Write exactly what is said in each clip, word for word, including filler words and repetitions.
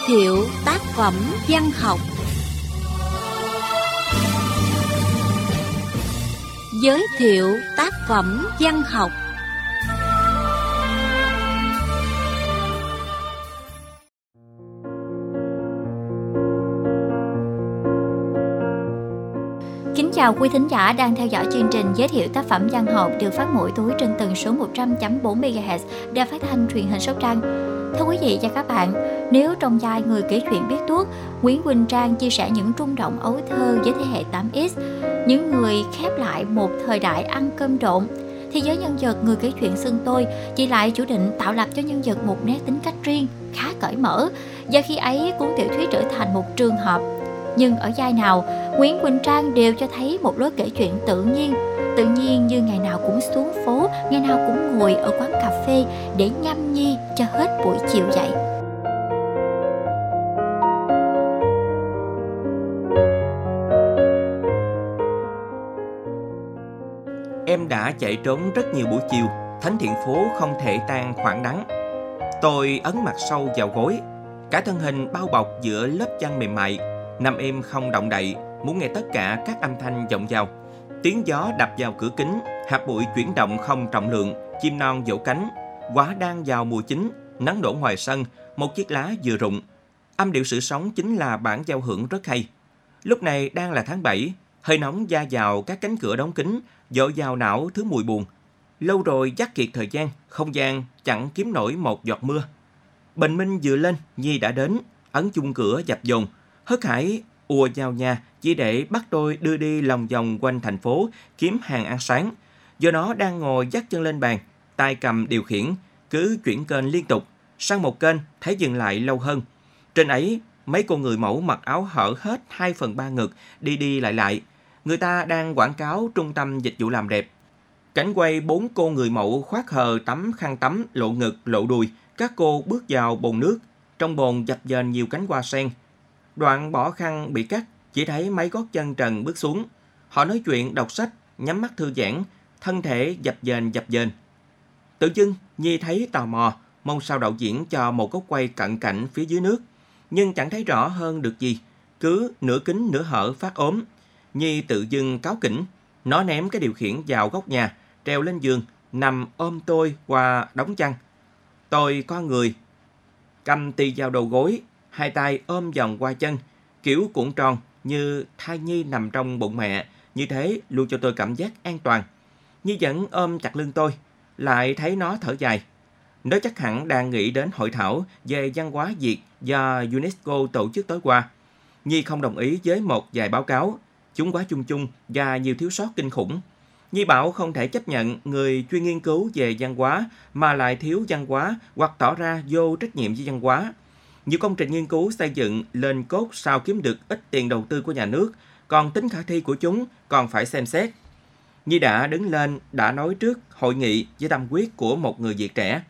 thiệu tác phẩm văn học. Giới thiệu tác phẩm văn học. Kính chào quý thính giả đang theo dõi chương trình giới thiệu tác phẩm văn học được phát mỗi tối trên tần số một trăm chấm bốn mê ga héc Đài Phát thanh Truyền hình Sóc Trăng. Thưa quý vị và các bạn, nếu trong vai người kể chuyện biết tuốt, Nguyễn Quỳnh Trang chia sẻ những rung động ấu thơ với thế hệ tám ích, những người khép lại một thời đại ăn cơm trộn, thì với nhân vật người kể chuyện xưng tôi, chị lại chủ định tạo lập cho nhân vật một nét tính cách riêng, khá cởi mở, và khi ấy cuốn tiểu thuyết trở thành một trường hợp. Nhưng ở vai nào, Nguyễn Quỳnh Trang đều cho thấy một lối kể chuyện tự nhiên, tự nhiên như ngày nào cũng xuống phố, ngày nào cũng ngồi ở quán cà phê để nhâm nhi cho hết buổi chiều vậy. Em đã chạy trốn rất nhiều buổi chiều, thánh thiện phố không thể tan khoảng đắng. Tôi ấn mặt sâu vào gối, cả thân hình bao bọc giữa lớp chăn mềm mại, nằm im không động đậy, muốn nghe tất cả các âm thanh vọng vào. Tiếng gió đập vào cửa kính, hạt bụi chuyển động không trọng lượng, chim non vỗ cánh. Quả đang vào mùa chính, nắng đổ ngoài sân, một chiếc lá vừa rụng. Âm điệu sự sống chính là bản giao hưởng rất hay. Lúc này đang là tháng bảy, hơi nóng da vào các cánh cửa đóng kín, dội vào não thứ mùi buồn. Lâu rồi dắt kiệt thời gian, không gian chẳng kiếm nổi một giọt mưa. Bình minh vừa lên, Nhi đã đến, ấn chung cửa dập dồn. Hớt hải ùa vào nhà chỉ để bắt tôi đưa đi lòng vòng quanh thành phố kiếm hàng ăn sáng. Do nó đang ngồi dắt chân lên bàn, tay cầm điều khiển, cứ chuyển kênh liên tục, sang một kênh thấy dừng lại lâu hơn. Trên ấy, mấy cô người mẫu mặc áo hở hết hai phần ba ngực đi đi lại lại. Người ta đang quảng cáo trung tâm dịch vụ làm đẹp. Cảnh quay bốn cô người mẫu khoác hờ tấm khăn tắm lộ ngực lộ đùi. Các cô bước vào bồn nước, trong bồn dập dềnh nhiều cánh hoa sen. Đoạn bỏ khăn bị cắt, chỉ thấy mấy gót chân trần bước xuống. Họ nói chuyện, đọc sách, nhắm mắt thư giãn, thân thể dập dềnh dập dềnh. Tự dưng Nhi thấy tò mò, mong sao đạo diễn cho một góc quay cận cảnh phía dưới nước, nhưng chẳng thấy rõ hơn được gì, cứ nửa kính nửa hở phát ốm. Nhi tự dưng cáu kỉnh, nó ném cái điều khiển vào góc nhà, treo lên giường, nằm ôm tôi qua đống chăn. Tôi co người, cầm tì vào đầu gối, hai tay ôm vòng qua chân, kiểu cuộn tròn như thai nhi nằm trong bụng mẹ, như thế luôn cho tôi cảm giác an toàn. Nhi vẫn ôm chặt lưng tôi, lại thấy nó thở dài. Nó chắc hẳn đang nghĩ đến hội thảo về văn hóa Việt do UNESCO tổ chức tối qua. Nhi không đồng ý với một vài báo cáo, chúng quá chung chung và nhiều thiếu sót kinh khủng. Nhi bảo không thể chấp nhận người chuyên nghiên cứu về văn hóa mà lại thiếu văn hóa hoặc tỏ ra vô trách nhiệm với văn hóa. Nhiều công trình nghiên cứu xây dựng lên cốt sao kiếm được ít tiền đầu tư của nhà nước, còn tính khả thi của chúng còn phải xem xét. Nhi đã đứng lên, đã nói trước hội nghị với tâm huyết của một người Việt trẻ.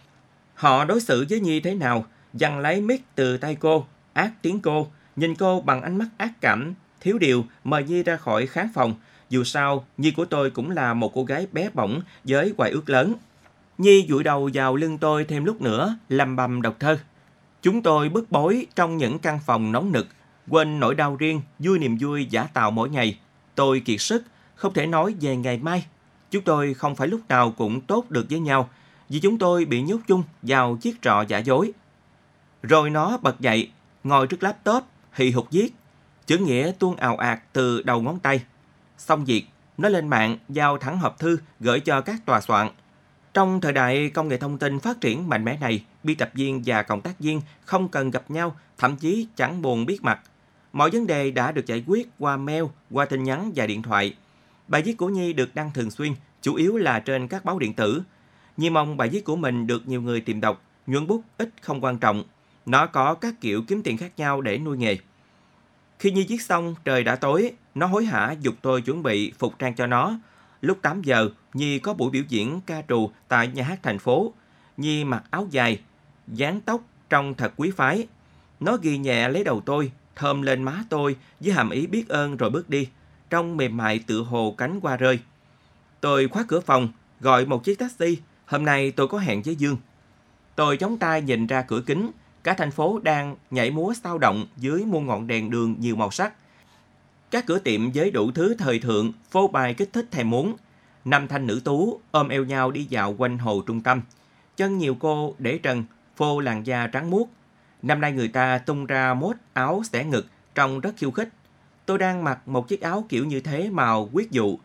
Họ đối xử với Nhi thế nào, giằng lấy mic từ tay cô, át tiếng cô, nhìn cô bằng ánh mắt ác cảm, thiếu điều mời Nhi ra khỏi khán phòng. Dù sao, Nhi của tôi cũng là một cô gái bé bỏng với hoài ước lớn. Nhi dụi đầu vào lưng tôi thêm lúc nữa, lầm bầm đọc thơ. Chúng tôi bức bối trong những căn phòng nóng nực, quên nỗi đau riêng, vui niềm vui giả tạo mỗi ngày. Tôi kiệt sức, không thể nói về ngày mai. Chúng tôi không phải lúc nào cũng tốt được với nhau, vì chúng tôi bị nhốt chung vào chiếc trọ giả dối. Rồi nó bật dậy, ngồi trước laptop, hì hục viết. Chữ nghĩa tuôn ào ạt từ đầu ngón tay. Xong việc, nó lên mạng, giao thẳng hộp thư gửi cho các tòa soạn. Trong thời đại công nghệ thông tin phát triển mạnh mẽ này, biên tập viên và cộng tác viên không cần gặp nhau, thậm chí chẳng buồn biết mặt. Mọi vấn đề đã được giải quyết qua mail, qua tin nhắn và điện thoại. Bài viết của Nhi được đăng thường xuyên, chủ yếu là trên các báo điện tử. Nhi mong bài viết của mình được nhiều người tìm đọc, nhuận bút ít không quan trọng. Nó có các kiểu kiếm tiền khác nhau để nuôi nghề. Khi Nhi viết xong, trời đã tối, nó hối hả giục tôi chuẩn bị phục trang cho nó. Lúc tám giờ, Nhi có buổi biểu diễn ca trù tại nhà hát thành phố. Nhi mặc áo dài, dáng tóc trông thật quý phái. Nó ghi nhẹ lấy đầu tôi, thơm lên má tôi với hàm ý biết ơn rồi bước đi, trông mềm mại tựa hồ cánh hoa rơi. Tôi khóa cửa phòng, gọi một chiếc taxi. Hôm nay tôi có hẹn với Dương. Tôi chống tay nhìn ra cửa kính, Cả thành phố đang nhảy múa sao động dưới muôn ngọn đèn đường nhiều màu sắc. Các cửa tiệm với đủ thứ thời thượng phô bày kích thích thèm muốn. Nam thanh nữ tú ôm eo nhau đi dạo quanh hồ trung tâm. Chân nhiều cô để trần, phô làn da trắng muốt. Năm nay người ta tung ra mốt áo xẻ ngực trông rất khiêu khích. Tôi đang mặc một chiếc áo kiểu như thế màu quyết dụ.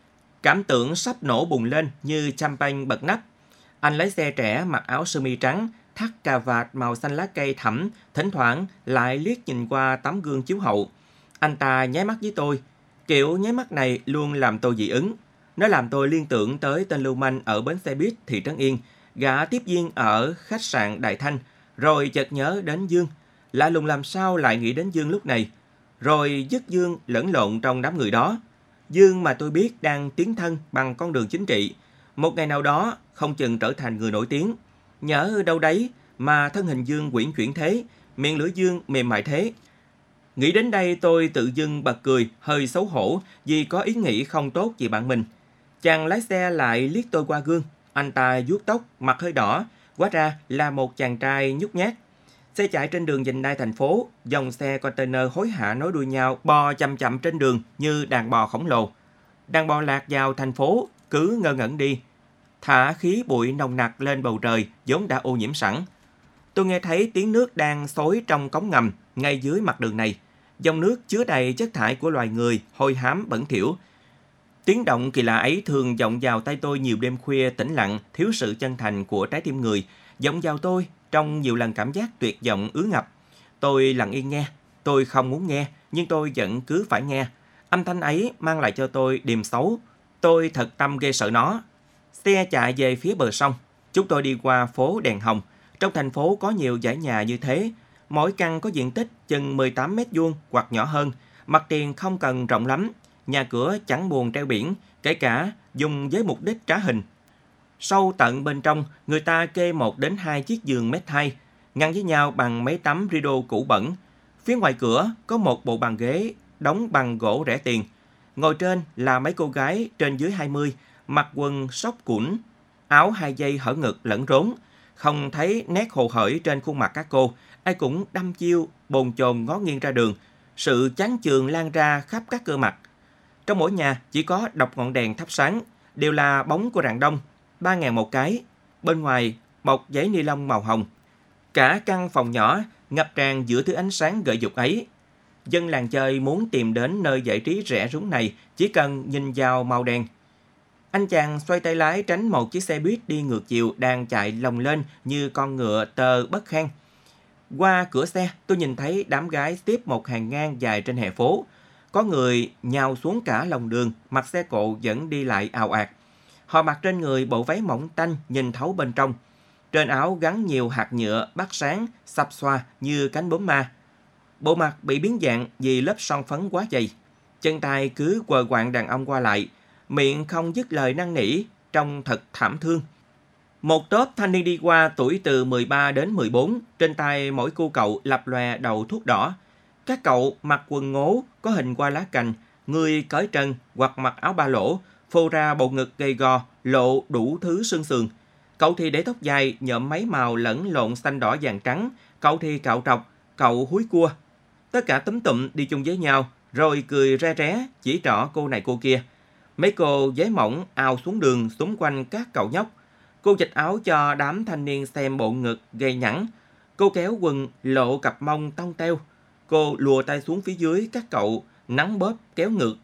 Cảm tưởng sắp nổ bùng lên như champagne bật nắp. Anh lái xe trẻ mặc áo sơ mi trắng, thắt cà vạt màu xanh lá cây thẫm, thỉnh thoảng lại liếc nhìn qua tấm gương chiếu hậu. Anh ta nháy mắt với tôi. Kiểu nháy mắt này luôn làm tôi dị ứng. Nó làm tôi liên tưởng tới tên lưu manh ở bến xe buýt thị trấn Yên, gã tiếp viên ở khách sạn Đại Thanh, rồi chợt nhớ đến Dương. Lạ lùng làm sao lại nghĩ đến Dương lúc này, rồi dứt Dương lẫn lộn trong đám người đó. Dương mà tôi biết đang tiến thân bằng con đường chính trị, một ngày nào đó không chừng trở thành người nổi tiếng. Nhỡ đâu đấy mà thân hình Dương quyển chuyển thế, miệng lưỡi Dương mềm mại thế. Nghĩ đến đây tôi tự dưng bật cười, hơi xấu hổ vì có ý nghĩ không tốt về bạn mình. Chàng lái xe lại liếc tôi qua gương. Anh ta vuốt tóc, mặt hơi đỏ, hóa ra là một chàng trai nhút nhát. Xe chạy trên đường vành đai thành phố, dòng xe container hối hả nối đuôi nhau bò chậm chậm trên đường như đàn bò khổng lồ. Đàn bò lạc vào thành phố cứ ngơ ngẩn đi, thả khí bụi nồng nặc lên bầu trời vốn đã ô nhiễm sẵn. Tôi nghe thấy tiếng nước đang xối trong cống ngầm ngay dưới mặt đường này. Dòng nước chứa đầy chất thải của loài người, hôi hám bẩn thỉu. Tiếng động kỳ lạ ấy thường vọng vào tai tôi nhiều đêm khuya tĩnh lặng, thiếu sự chân thành của trái tim người. Vọng vào tôi trong nhiều lần cảm giác tuyệt vọng ứ ngập. Tôi lặng yên nghe. Tôi không muốn nghe, nhưng tôi vẫn cứ phải nghe. Âm thanh ấy mang lại cho tôi điềm xấu. Tôi thật tâm ghê sợ nó. Xe chạy về phía bờ sông. Chúng tôi đi qua phố đèn hồng. Trong thành phố có nhiều dãy nhà như thế. Mỗi căn có diện tích chừng mười tám mét vuông hoặc nhỏ hơn. Mặt tiền không cần rộng lắm. Nhà cửa chẳng buồn treo biển, kể cả dùng với mục đích trá hình. Sâu tận bên trong, người ta kê một đến hai chiếc giường mét hai, ngăn với nhau bằng mấy tấm rideau cũ bẩn. Phía ngoài cửa có một bộ bàn ghế đóng bằng gỗ rẻ tiền. Ngồi trên là mấy cô gái trên dưới hai mươi, mặc quần sóc củn, áo hai dây hở ngực lẫn rốn. Không thấy nét hồ hởi trên khuôn mặt các cô, ai cũng đăm chiêu, bồn chồn ngó nghiêng ra đường. Sự chán chường lan ra khắp các cơ mặt. Trong mỗi nhà chỉ có độc ngọn đèn thắp sáng, đều là bóng của rạng đông, ba ngàn một cái. Bên ngoài, một giấy ni lông màu hồng. Cả căn phòng nhỏ ngập tràn giữa thứ ánh sáng gợi dục ấy. Dân làng chơi muốn tìm đến nơi giải trí rẻ rúng này chỉ cần nhìn vào màu đèn. Anh chàng xoay tay lái tránh một chiếc xe buýt đi ngược chiều đang chạy lồng lên như con ngựa tơ bất khang. Qua cửa xe, tôi nhìn thấy đám gái tiếp một hàng ngang dài trên hè phố. Có người nhào xuống cả lòng đường, mặc xe cộ vẫn đi lại ào ạt. Họ mặc trên người bộ váy mỏng tanh nhìn thấu bên trong. Trên áo gắn nhiều hạt nhựa bắt sáng, xap xoa như cánh bướm ma. Bộ mặt bị biến dạng vì lớp son phấn quá dày. Chân tay cứ quờ quạng đàn ông qua lại, miệng không dứt lời năn nỉ, trông thật thảm thương. Một tốp thanh niên đi qua tuổi từ mười ba đến mười bốn, trên tay mỗi cô cậu lập lòe đầu thuốc đỏ. Các cậu mặc quần ngố có hình qua lá cành, người cởi trần hoặc mặc áo ba lỗ, phô ra bộ ngực gầy gò, lộ đủ thứ xương sườn. Cậu thì để tóc dài nhuộm mấy màu lẫn lộn xanh đỏ vàng trắng, cậu thì cạo trọc, cậu húi cua. Tất cả túm tụm đi chung với nhau, rồi cười re ré chỉ trỏ cô này cô kia. Mấy cô váy mỏng ào xuống đường xung quanh các cậu nhóc. Cô chịch áo cho đám thanh niên xem bộ ngực gầy nhẵn. Cô kéo quần lộ cặp mông tông teo. Cô lùa tay xuống phía dưới các cậu nắng bóp kéo ngược.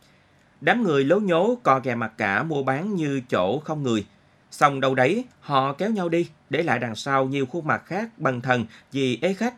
Đám người lố nhố co ghè mặt cả mua bán như chỗ không người. Xong đâu đấy họ kéo nhau đi, để lại đằng sau nhiều khuôn mặt khác bần thần vì ế khách.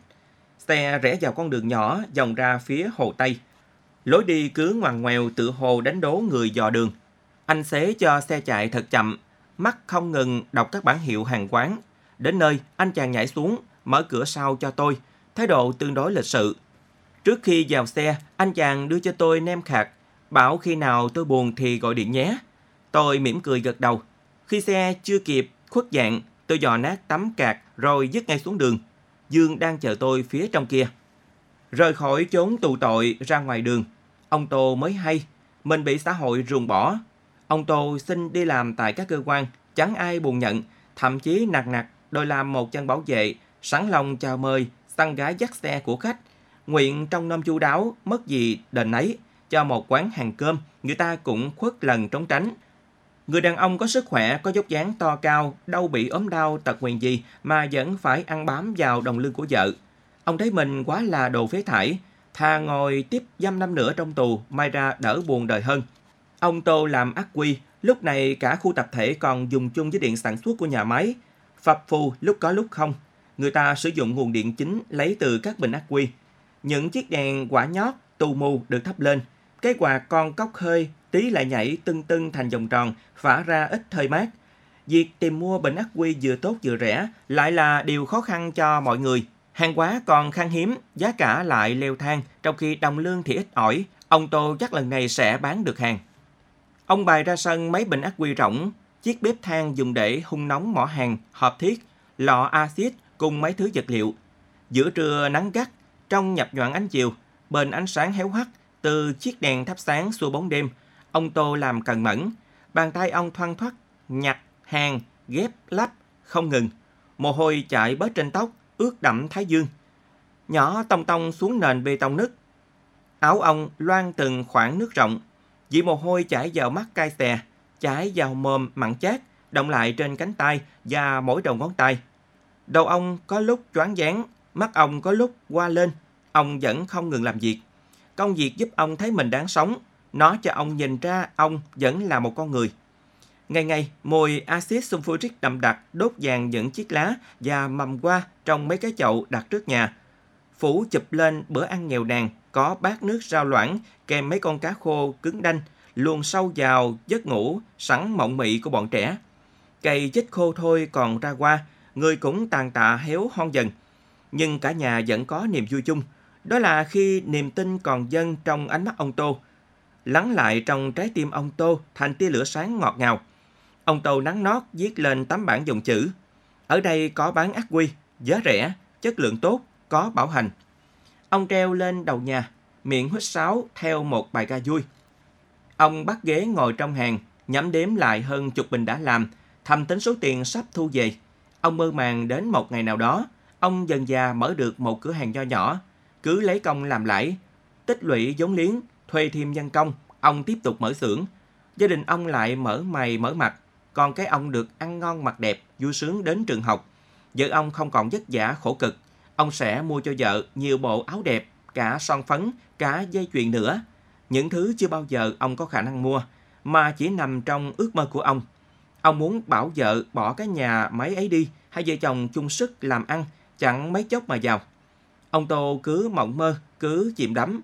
Xe rẽ vào con đường nhỏ vòng ra phía hồ Tây. Lối đi cứ ngoằn ngoèo tự hồ đánh đố người dò đường. Anh xế cho xe chạy thật chậm, mắt không ngừng đọc các bảng hiệu hàng quán. Đến nơi, anh chàng nhảy xuống, mở cửa sau cho tôi, thái độ tương đối lịch sự. Trước khi vào xe, anh chàng đưa cho tôi nem khạc, bảo khi nào tôi buồn thì gọi điện nhé. Tôi mỉm cười gật đầu. Khi xe chưa kịp khuất dạng, tôi dò nát tấm cạc rồi dứt ngay xuống đường. Dương đang chờ tôi phía trong kia. Rời khỏi chốn tù tội ra ngoài đường, ông Tô mới hay mình bị xã hội ruồng bỏ. Ông Tô xin đi làm tại các cơ quan, chẳng ai buồn nhận, thậm chí nạt nạt đòi làm một chân bảo vệ, sẵn lòng chào mời, săn gái dắt xe của khách, nguyện trong nom chu đáo, mất gì đền ấy, cho một quán hàng cơm, người ta cũng khuất lần trốn tránh. Người đàn ông có sức khỏe, có dốc dáng to cao, đâu bị ốm đau tật nguyền gì mà vẫn phải ăn bám vào đồng lương của vợ. Ông thấy mình quá là đồ phế thải, thà ngồi tiếp dăm năm nữa trong tù, may ra đỡ buồn đời hơn. Ông Tô làm ắc quy, lúc này cả khu tập thể còn dùng chung với điện sản xuất của nhà máy. Phập phù lúc có lúc không. Người ta sử dụng nguồn điện chính lấy từ các bình ắc quy. Những chiếc đèn quả nhót, tù mù được thắp lên. Cái quạt con cốc hơi tí lại nhảy tưng tưng thành vòng tròn, phả ra ít hơi mát. Việc tìm mua bình ắc quy vừa tốt vừa rẻ lại là điều khó khăn cho mọi người. Hàng hóa còn khan hiếm, giá cả lại leo thang, trong khi đồng lương thì ít ỏi. Ông Tô chắc lần này sẽ bán được hàng. Ông bày ra sân mấy bình ắc quy rỗng, chiếc bếp than dùng để hun nóng mỏ hàng, hộp thiết, lọ axit cùng mấy thứ vật liệu. Giữa trưa nắng gắt, trong nhập nhoạng ánh chiều, bên ánh sáng héo hắt từ chiếc đèn thắp sáng xua bóng đêm, ông Tô làm cần mẫn. Bàn tay ông thoăn thoắt, nhặt, hàng, ghép, lắp, không ngừng. Mồ hôi chảy bớt trên tóc, ướt đẫm thái dương. Nhỏ tông tông xuống nền bê tông nứt. Áo ông loang từng khoảng nước rộng. Dĩ mồ hôi chảy vào mắt cay xè, chảy vào mồm mặn chát, động lại trên cánh tay và mỗi đầu ngón tay. Đầu ông có lúc choáng váng, mắt ông có lúc qua lên. Ông vẫn không ngừng làm việc. Công việc giúp ông thấy mình đáng sống. Nó cho ông nhìn ra ông vẫn là một con người. Ngày ngày, mùi axit sulfuric đậm đặc đốt vàng những chiếc lá và mầm hoa trong mấy cái chậu đặt trước nhà. Phủ chụp lên bữa ăn nghèo nàn, có bát nước rau loãng kèm mấy con cá khô cứng đanh, luồn sâu vào giấc ngủ sẵn mộng mị của bọn trẻ. Cây chết khô thôi còn ra hoa, người cũng tàn tạ héo hon dần. Nhưng cả nhà vẫn có niềm vui chung. Đó là khi niềm tin còn dâng trong ánh mắt ông Tô, lắng lại trong trái tim ông Tô thành tia lửa sáng ngọt ngào. Ông Tô nắn nót viết lên tấm bảng dòng chữ: ở đây có bán ắc quy, giá rẻ, chất lượng tốt, có bảo hành. Ông treo lên đầu nhà, miệng huýt sáo theo một bài ca vui. Ông bắt ghế ngồi trong hàng, nhẩm đếm lại hơn chục bình đã làm, thầm tính số tiền sắp thu về. Ông mơ màng đến một ngày nào đó, ông dần dà mở được một cửa hàng nho nhỏ, cứ lấy công làm lãi, tích lũy vốn liếng, thuê thêm nhân công, ông tiếp tục mở xưởng. Gia đình ông lại mở mày mở mặt, còn cái ông được ăn ngon mặc đẹp, vui sướng đến trường học. Vợ ông không còn vất vả khổ cực, ông sẽ mua cho vợ nhiều bộ áo đẹp, cả son phấn, cả dây chuyền nữa. Những thứ chưa bao giờ ông có khả năng mua, mà chỉ nằm trong ước mơ của ông. Ông muốn bảo vợ bỏ cái nhà máy ấy đi, hai vợ chồng chung sức làm ăn, chẳng mấy chốc mà giàu. Ông Tô cứ mộng mơ, cứ chìm đắm.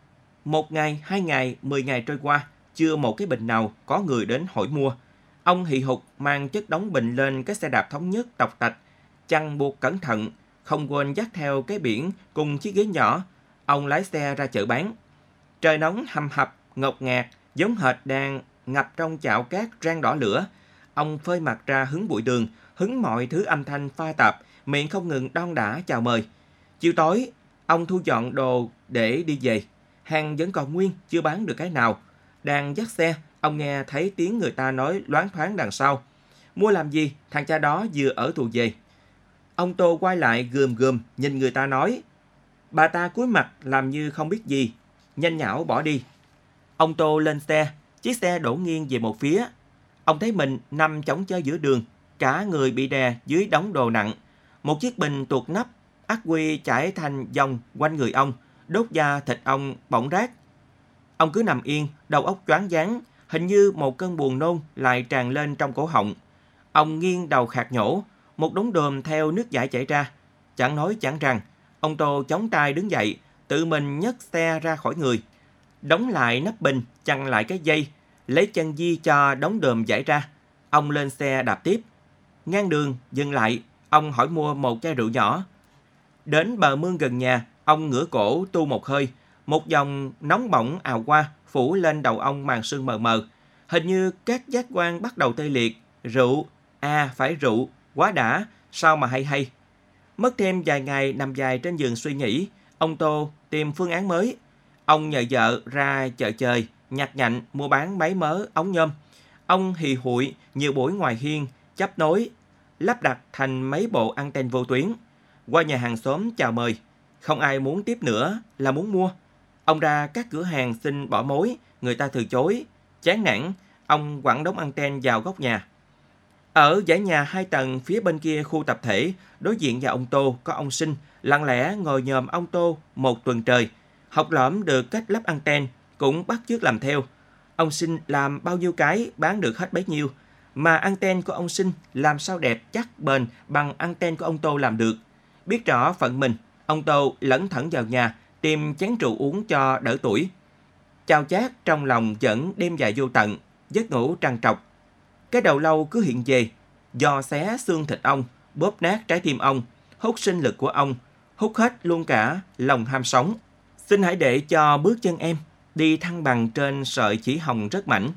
Một ngày, hai ngày, mười ngày trôi qua, chưa một cái bình nào có người đến hỏi mua. Ông hì hục mang chất đóng bình lên cái xe đạp thống nhất tọc tạch, chằng buộc cẩn thận, không quên dắt theo cái biển cùng chiếc ghế nhỏ. Ông lái xe ra chợ bán. Trời nóng hầm hập, ngột ngạt, giống hệt đang ngập trong chảo cát rang đỏ lửa. Ông phơi mặt ra hứng bụi đường, hứng mọi thứ âm thanh pha tạp, miệng không ngừng đon đả chào mời. Chiều tối, ông thu dọn đồ để đi về. Hàng vẫn còn nguyên, chưa bán được cái nào. Đang dắt xe, ông nghe thấy tiếng người ta nói loáng thoáng đằng sau: mua làm gì, thằng cha đó vừa ở tù về. Ông Tô quay lại gườm gườm nhìn người ta nói. Bà ta cúi mặt làm như không biết gì, nhanh nhảu bỏ đi. Ông Tô lên xe, chiếc xe đổ nghiêng về một phía. Ông thấy mình nằm chõng chơ giữa đường, cả người bị đè dưới đống đồ nặng. Một chiếc bình tuột nắp, ắc quy chảy thành dòng quanh người ông, đốt da thịt ông bỏng rát. Ông cứ nằm yên, đầu óc choáng váng, hình như một cơn buồn nôn lại tràn lên trong cổ họng. Ông nghiêng đầu khạc nhổ, một đống đờm theo nước dãi chảy ra. Chẳng nói chẳng rằng, ông Tô chống tay đứng dậy, tự mình nhấc xe ra khỏi người, đóng lại nắp bình, chặn lại cái dây, lấy chân di cho đống đờm dãi ra. Ông lên xe đạp tiếp. Ngang đường, dừng lại, ông hỏi mua một chai rượu nhỏ. Đến bờ mương gần nhà, ông ngửa cổ tu một hơi. Một dòng nóng bỏng ào qua, phủ lên đầu ông màn sương mờ mờ. Hình như các giác quan bắt đầu tê liệt. Rượu, à phải rượu, quá đã, sao mà hay hay. Mất thêm vài ngày nằm dài trên giường suy nghĩ, ông Tô tìm phương án mới. Ông nhờ vợ ra chợ trời, nhặt nhạnh, mua bán máy mớ, ống nhôm. Ông hì hụi nhiều buổi ngoài hiên, chấp nối, lắp đặt thành mấy bộ anten vô tuyến. Qua nhà hàng xóm chào mời, không ai muốn tiếp nữa là muốn mua. Ông ra các cửa hàng xin bỏ mối, người ta từ chối. Chán nản, ông quẳng đống anten vào góc nhà. Ở dãy nhà hai tầng phía bên kia khu tập thể, đối diện nhà ông Tô có ông Sinh, lặng lẽ ngồi nhòm ông Tô một tuần trời. Học lỏm được cách lắp anten, cũng bắt chước làm theo. Ông Sinh làm bao nhiêu cái bán được hết bấy nhiêu. Mà anten của ông Sinh làm sao đẹp chắc bền bằng anten của ông Tô làm được. Biết rõ phận mình, ông Tô lẩn thẩn vào nhà, tìm chén rượu uống cho đỡ tuổi. Chao chát trong lòng vẫn đêm dài vô tận, giấc ngủ trằn trọc. Cái đầu lâu cứ hiện về, dò xé xương thịt ông, bóp nát trái tim ông, hút sinh lực của ông, hút hết luôn cả lòng ham sống. Xin hãy để cho bước chân em đi thăng bằng trên sợi chỉ hồng rất mảnh.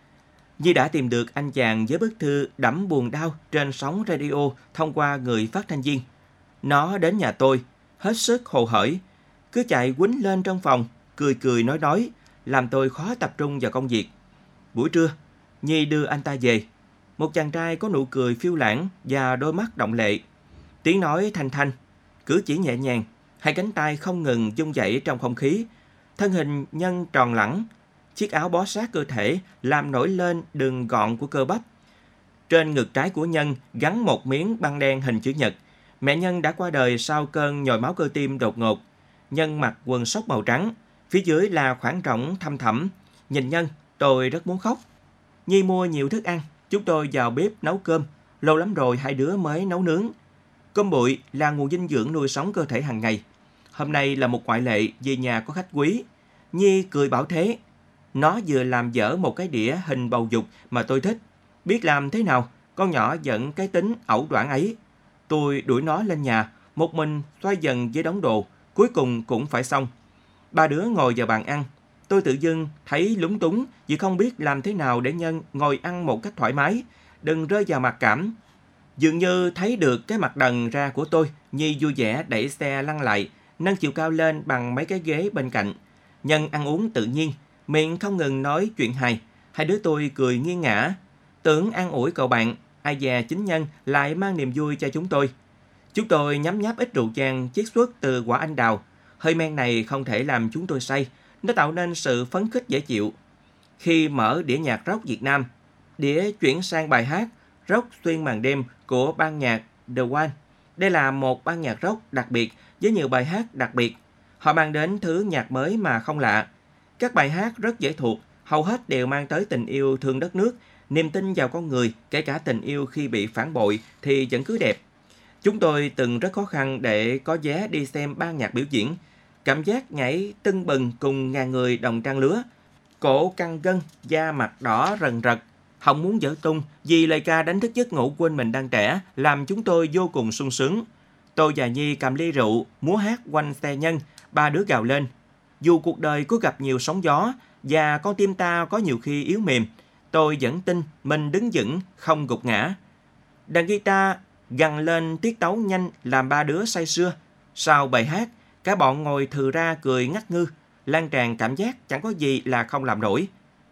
Nhi đã tìm được anh chàng với bức thư đẫm buồn đau trên sóng radio thông qua người phát thanh viên. Nó đến nhà tôi, hết sức hồ hởi, cứ chạy quýnh lên trong phòng, cười cười nói nói, làm tôi khó tập trung vào công việc. Buổi trưa, Nhi đưa anh ta về. Một chàng trai có nụ cười phiêu lãng và đôi mắt động lệ. Tiếng nói thanh thanh, cử chỉ nhẹ nhàng, hai cánh tay không ngừng rung dậy trong không khí. Thân hình nhân tròn lẳng, chiếc áo bó sát cơ thể làm nổi lên đường gọn của cơ bắp. Trên ngực trái của Nhân gắn một miếng băng đen hình chữ nhật. Mẹ Nhân đã qua đời sau cơn nhồi máu cơ tim đột ngột. Nhân mặc quần sóc màu trắng, phía dưới là khoảng rỗng thăm thẳm. Nhìn Nhân, tôi rất muốn khóc. Nhi mua nhiều thức ăn, chúng tôi vào bếp nấu cơm. Lâu lắm rồi hai đứa mới nấu nướng. Cơm bụi là nguồn dinh dưỡng nuôi sống cơ thể hàng ngày. Hôm nay là một ngoại lệ vì nhà có khách quý. Nhi cười bảo thế. Nó vừa làm dở một cái đĩa hình bầu dục mà tôi thích. Biết làm thế nào, con nhỏ dẫn cái tính ẩu đoản ấy. Tôi đuổi nó lên nhà, một mình xoay dần với đống đồ, cuối cùng cũng phải xong. Ba đứa ngồi vào bàn ăn. Tôi tự dưng thấy lúng túng vì không biết làm thế nào để Nhân ngồi ăn một cách thoải mái, đừng rơi vào mặc cảm. Dường như thấy được cái mặt đần ra của tôi, Nhi vui vẻ đẩy xe lăn lại, nâng chiều cao lên bằng mấy cái ghế bên cạnh. Nhân ăn uống tự nhiên, miệng không ngừng nói chuyện hài. Hai đứa tôi cười nghiêng ngã. Tưởng an ủi cậu bạn, ai dè chính Nhân lại mang niềm vui cho chúng tôi. Chúng tôi nhấm nháp ít rượu vang chiết xuất từ quả anh đào. Hơi men này không thể làm chúng tôi say, nó tạo nên sự phấn khích dễ chịu. Khi mở đĩa nhạc rock Việt Nam, đĩa chuyển sang bài hát Rock xuyên màn đêm của ban nhạc The One. Đây là một ban nhạc rock đặc biệt với nhiều bài hát đặc biệt. Họ mang đến thứ nhạc mới mà không lạ. Các bài hát rất dễ thuộc, hầu hết đều mang tới tình yêu thương đất nước, niềm tin vào con người, kể cả tình yêu khi bị phản bội thì vẫn cứ đẹp. Chúng tôi từng rất khó khăn để có vé đi xem ban nhạc biểu diễn. Cảm giác nhảy tưng bừng cùng ngàn người đồng trang lứa. Cổ căng gân, da mặt đỏ rần rật, không muốn dở tung vì lời ca đánh thức giấc ngủ quên mình đang trẻ, làm chúng tôi vô cùng sung sướng. Tôi và Nhi cầm ly rượu, múa hát quanh xe Nhân, ba đứa gào lên. Dù cuộc đời có gặp nhiều sóng gió và con tim ta có nhiều khi yếu mềm, tôi vẫn tin mình đứng vững, không gục ngã. Đàn guitar gằn lên tiết tấu nhanh làm ba đứa say sưa. Sau bài hát, cả bọn ngồi thừ ra cười ngắt ngư, lan tràn cảm giác chẳng có gì là không làm nổi.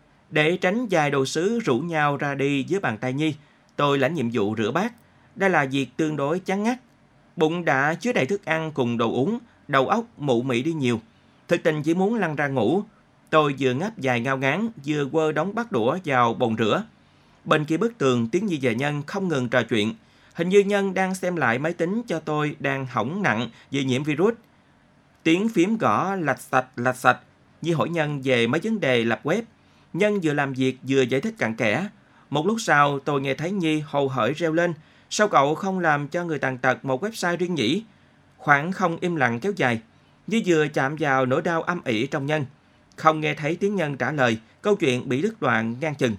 Để tránh vài đồ sứ rủ nhau ra đi với bàn tay Nhi, tôi lãnh nhiệm vụ rửa bát. Đây là việc tương đối chán ngắt. Bụng đã chứa đầy thức ăn cùng đồ uống, đầu óc mụ mị đi nhiều. Thực tình chỉ muốn lăn ra ngủ. Tôi vừa ngáp dài ngao ngán, vừa quơ đống bát đũa vào bồn rửa. Bên kia bức tường, tiếng Nhi và Nhân không ngừng trò chuyện. Hình như Nhân đang xem lại máy tính cho tôi đang hỏng nặng vì nhiễm virus. Tiếng phím gõ lạch sạch lạch sạch. Nhi hỏi Nhân về mấy vấn đề lập web. Nhân vừa làm việc vừa giải thích cặn kẽ. Một lúc sau tôi nghe thấy Nhi hồ hởi reo lên. Sao cậu không làm cho người tàn tật một website riêng nhỉ? Khoảng không im lặng kéo dài. Nhi vừa chạm vào nỗi đau âm ỉ trong Nhân. Không nghe thấy tiếng Nhân trả lời, câu chuyện bị đứt đoạn ngang chừng.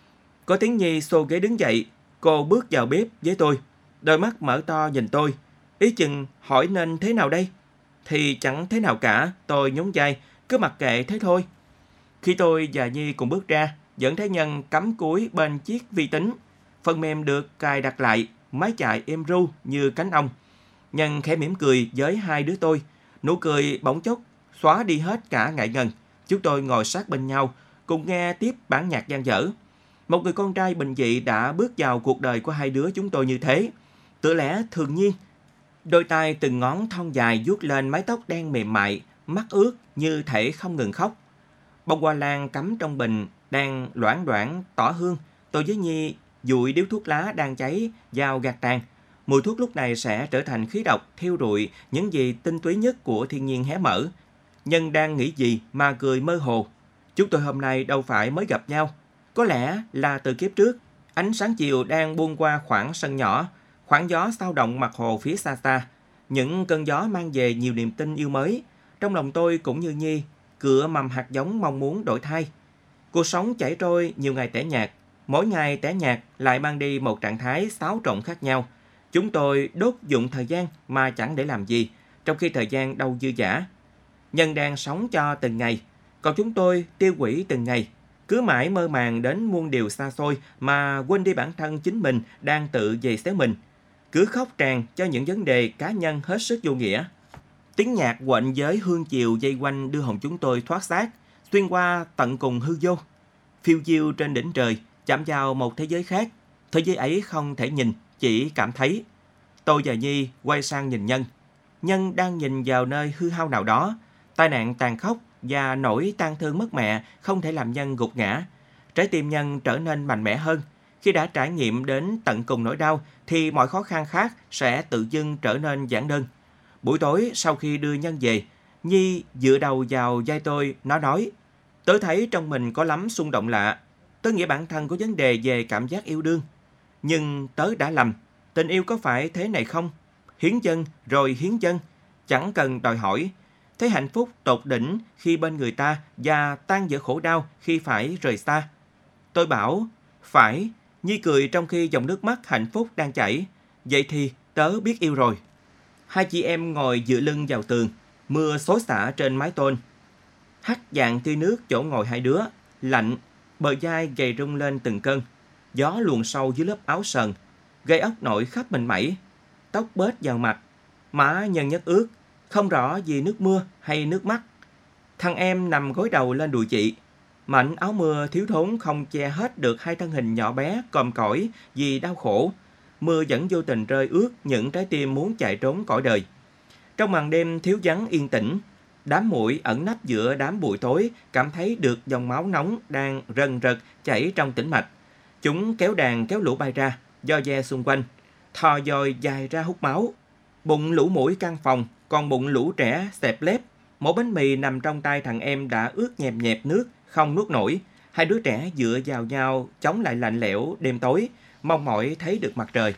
Có tiếng Nhi xô ghế đứng dậy. Cô bước vào bếp với tôi. Đôi mắt mở to nhìn tôi. Ý chừng hỏi nên thế nào đây? Thì chẳng thế nào cả, tôi nhún vai, cứ mặc kệ thế thôi. Khi tôi và Nhi cùng bước ra, vẫn thấy Nhân cắm cúi bên chiếc vi tính. Phần mềm được cài đặt lại, máy chạy êm ru như cánh ong. Nhân khẽ mỉm cười với hai đứa tôi. Nụ cười bỗng chốc xóa đi hết cả ngại ngần. Chúng tôi ngồi sát bên nhau, cùng nghe tiếp bản nhạc dang dở. Một người con trai bình dị đã bước vào cuộc đời của hai đứa chúng tôi như thế. Tựa lẽ thường nhiên. Đôi tay từng ngón thon dài vuốt lên mái tóc đen mềm mại, mắt ướt như thể không ngừng khóc. Bông hoa lan cắm trong bình đang loảng đoảng tỏ hương. Tôi với Nhi dụi điếu thuốc lá đang cháy vào gạt tàn. Mùi thuốc lúc này sẽ trở thành khí độc thiêu rụi những gì tinh túy nhất của thiên nhiên hé mở. Nhân đang nghĩ gì mà cười mơ hồ. Chúng tôi hôm nay đâu phải mới gặp nhau. Có lẽ là từ kiếp trước. Ánh sáng chiều đang buông qua khoảng sân nhỏ, khoảng gió xao động mặt hồ phía xa xa. Những cơn gió mang về nhiều niềm tin yêu mới. Trong lòng tôi cũng như Nhi, cựa mầm hạt giống mong muốn đổi thay. Cuộc sống chảy trôi nhiều ngày tẻ nhạt. Mỗi ngày tẻ nhạt lại mang đi một trạng thái xáo trộn khác nhau. Chúng tôi đốt dụng thời gian mà chẳng để làm gì, trong khi thời gian đâu dư dả. Nhân đang sống cho từng ngày, còn chúng tôi tiêu hủy từng ngày. Cứ mãi mơ màng đến muôn điều xa xôi mà quên đi bản thân chính mình đang tự giày xéo mình. Cứ khóc tràn cho những vấn đề cá nhân hết sức vô nghĩa. Tiếng nhạc quạnh với hương chiều dây quanh đưa hồn chúng tôi thoát xác, xuyên qua tận cùng hư vô. Phiêu diêu trên đỉnh trời, chạm vào một thế giới khác. Thế giới ấy không thể nhìn, chỉ cảm thấy. Tôi và Nhi quay sang nhìn Nhân. Nhân đang nhìn vào nơi hư hao nào đó. Tai nạn tàn khốc và nỗi tang thương mất mẹ không thể làm Nhân gục ngã. Trái tim Nhân trở nên mạnh mẽ hơn. Khi đã trải nghiệm đến tận cùng nỗi đau thì mọi khó khăn khác sẽ tự dưng trở nên giản đơn. Buổi tối sau khi đưa Nhân về, Nhi dựa đầu vào vai tôi, nó nói: "Tớ thấy trong mình có lắm xung động lạ. Tớ nghĩ bản thân có vấn đề về cảm giác yêu đương. Nhưng tớ đã lầm. Tình yêu có phải thế này không? Hiến dâng rồi hiến dâng. Chẳng cần đòi hỏi. Thấy hạnh phúc tột đỉnh khi bên người ta và tan vỡ khổ đau khi phải rời xa." Tôi bảo: "Phải." Nhi cười trong khi dòng nước mắt hạnh phúc đang chảy. "Vậy thì tớ biết yêu rồi." Hai chị em ngồi dựa lưng vào tường. Mưa xối xả trên mái tôn. Hắt vàng tươi nước chỗ ngồi hai đứa. Lạnh, bờ vai gầy rung lên từng cơn. Gió luồn sâu dưới lớp áo sờn, gây ốc nổi khắp mình mẩy. Tóc bết vào mặt, má Nhân nhất ướt, không rõ vì nước mưa hay nước mắt. Thằng em nằm gối đầu lên đùi chị. Mảnh áo mưa thiếu thốn không che hết được hai thân hình nhỏ bé còm cõi vì đau khổ. Mưa vẫn vô tình rơi ướt những trái tim muốn chạy trốn cõi đời. Trong màn đêm thiếu vắng yên tĩnh, đám muỗi ẩn nấp giữa đám bụi tối cảm thấy được dòng máu nóng đang rần rật chảy trong tĩnh mạch. Chúng kéo đàn kéo lũ bay ra, do ve xung quanh, thò dòi dài ra hút máu. Bụng lũ muỗi căn phòng, còn bụng lũ trẻ xẹp lép. Mỗi bánh mì nằm trong tay thằng em đã ướt nhẹp nhẹp nước, không nuốt nổi. Hai đứa trẻ dựa vào nhau, chống lại lạnh lẽo đêm tối, mong mỏi thấy được mặt trời.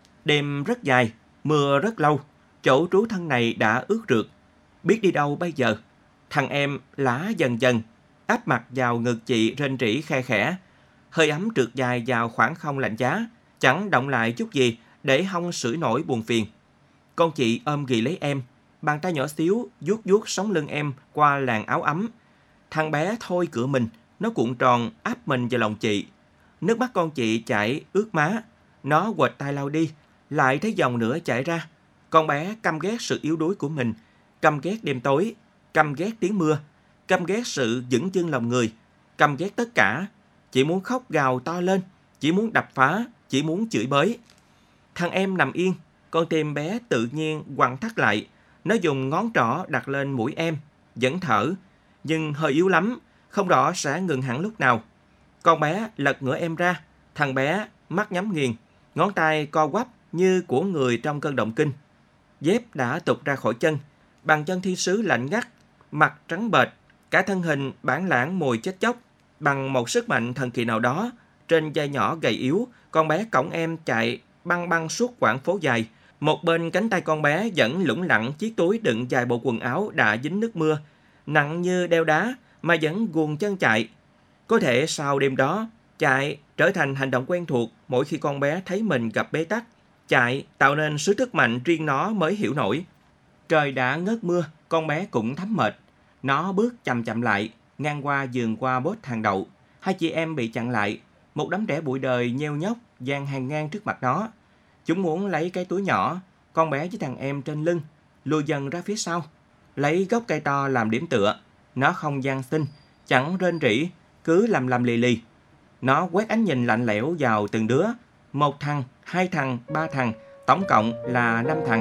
Đêm rất dài, mưa rất lâu, chỗ trú thân này đã ướt rượt. Biết đi đâu bây giờ? Thằng em lá dần dần, áp mặt vào ngực chị rên rỉ khe khẽ. Hơi ấm trượt dài vào khoảng không lạnh giá, chẳng động lại chút gì để hông sưởi nổi buồn phiền. Con chị ôm ghì lấy em, bàn tay nhỏ xíu vuốt vuốt sống lưng em qua làn áo ấm. Thằng bé thôi cựa mình, nó cuộn tròn áp mình vào lòng chị. Nước mắt con chị chảy ướt má, nó quệt tay lau đi, lại thấy dòng nữa chảy ra. Con bé căm ghét sự yếu đuối của mình, căm ghét đêm tối, căm ghét tiếng mưa, căm ghét sự dửng dưng lòng người, căm ghét tất cả. Chỉ muốn khóc gào to lên, chỉ muốn đập phá, chỉ muốn chửi bới. Thằng em nằm yên, con tim bé tự nhiên quặn thắt lại. Nó dùng ngón trỏ đặt lên mũi em, vẫn thở, nhưng hơi yếu lắm, không rõ sẽ ngừng hẳn lúc nào. Con bé lật ngửa em ra, thằng bé mắt nhắm nghiền, ngón tay co quắp như của người trong cơn động kinh. Dép đã tụt ra khỏi chân, bàn chân thiên sứ lạnh ngắt, mặt trắng bệch, cả thân hình bản lãng mùi chết chóc. Bằng một sức mạnh thần kỳ nào đó, trên vai nhỏ gầy yếu, con bé cõng em chạy băng băng suốt quãng phố dài. Một bên cánh tay con bé vẫn lủng lẳng chiếc túi đựng vài bộ quần áo đã dính nước mưa, nặng như đeo đá mà vẫn guồng chân chạy. Có thể sau đêm đó, chạy trở thành hành động quen thuộc mỗi khi con bé thấy mình gặp bế tắc. Chạy tạo nên sức sức mạnh riêng nó mới hiểu nổi. Trời đã ngớt mưa, con bé cũng thấm mệt. Nó bước chậm chậm lại, ngang qua vườn qua bốt hàng đậu. Hai chị em bị chặn lại. Một đám trẻ bụi đời nheo nhóc dàn hàng ngang trước mặt nó. Chúng muốn lấy cái túi nhỏ, con bé với thằng em trên lưng, lùi dần ra phía sau, lấy gốc cây to làm điểm tựa. Nó không van xin, chẳng rên rỉ, cứ lầm lầm lì lì. Nó quét ánh nhìn lạnh lẽo vào từng đứa. Một thằng, hai thằng, ba thằng, tổng cộng là năm thằng.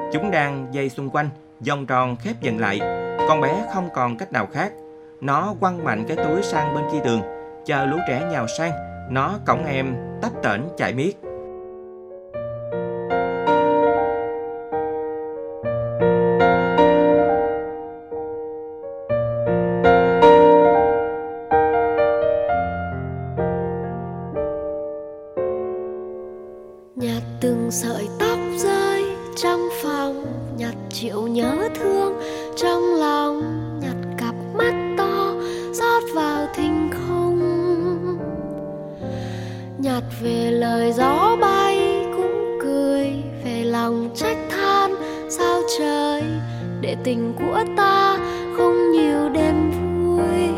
Chúng đang dây xung quanh, vòng tròn khép dần lại. Con bé không còn cách nào khác. Nó quăng mạnh cái túi sang bên kia tường, chờ lũ trẻ nhào sang. Nó cõng em tấp tễnh chạy miết. Nhặt từng sợi tóc rơi trong phòng, nhặt chịu nhớ thương trong lòng, nhặt cặp mắt to rót vào thinh không, nhặt về lời gió bay cũng cười, về lòng trách than sao trời để tình của ta không nhiều đêm vui.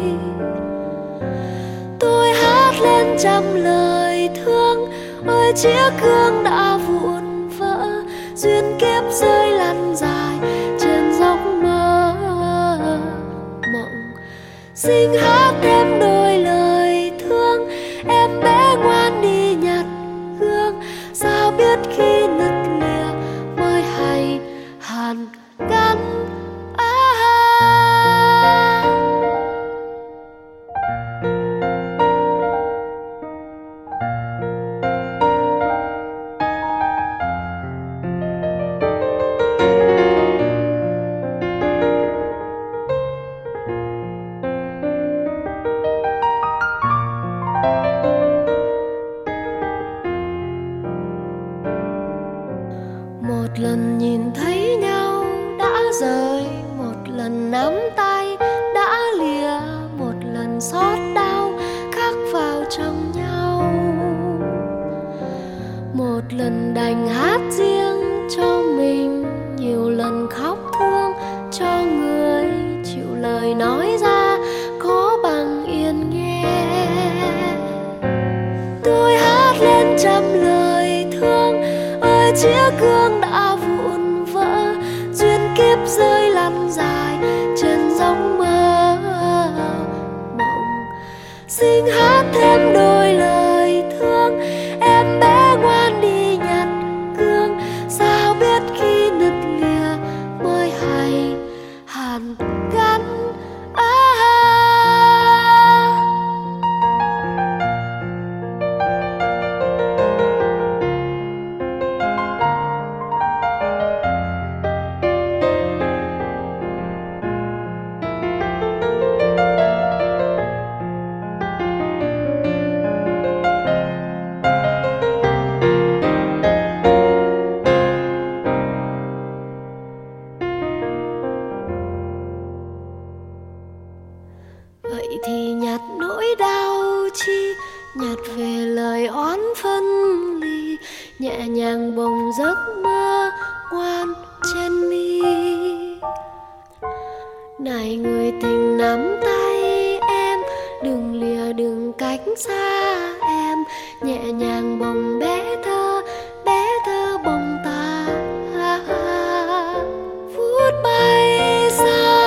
Tôi hát lên trăm lời thương, ôi chiếc gương đã vụn vỡ, duyên kiếp rơi lăn dài trên dốc mơ mộng. Xin hát thêm đôi lời thương, em bé ngoan đi nhặt gương, sao biết khi nứt lìa mới hay hàn gắn. Một lần nhìn thấy nhau đã rời, một lần nắm tay đã lìa, một lần xót đau khắc vào trong nhau, một lần đành hát riêng cho mình, nhiều lần khóc thương cho người chịu lời nói ra có bằng yên nghe. Tôi hát lên trăm lời thương, ơi chiếc gương đã vụn vỡ, duyên kiếp rơi lăn dài trên dốc mơ mộng. Xin hát thêm đôi lời thương, em bé ngoan đi nhặt gương, sao biết khi nứt lìa mới hay hàn gắn. Vậy thì nhặt nỗi đau chi, nhặt về lời oán phân ly, nhẹ nhàng bồng giấc mơ ngoan trên mi. Này người tình nắm tay em, đừng lìa đừng cách xa em, nhẹ nhàng bồng bé thơ, bé thơ bồng ta vút bay xa.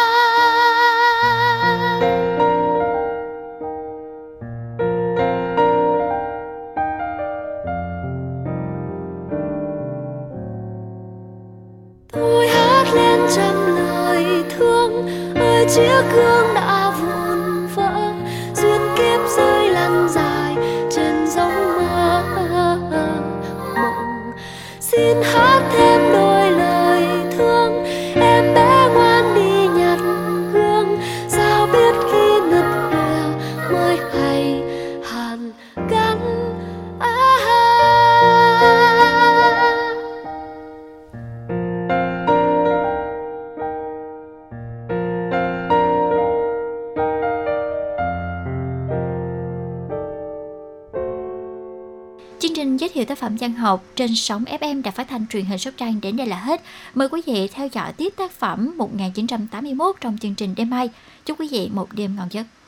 Tôi hát lên trăm lời thương, ơi chiếc gương đã vụn vỡ, duyên kiếp rơi lăn dài trên dốc mơ mộng. Xin hát thêm đôi lời thương, em bé ngoan đi nhặt gương, sao biết khi nứt lìa mới hay hàn gắn. Chương trình giới thiệu tác phẩm văn học trên sóng ép em Đài Phát thanh Truyền hình Sóc Trăng đến đây là hết. Mời quý vị theo dõi tiếp tác phẩm một nghìn chín trăm tám mươi mốt trong chương trình đêm mai. Chúc quý vị một đêm ngon giấc.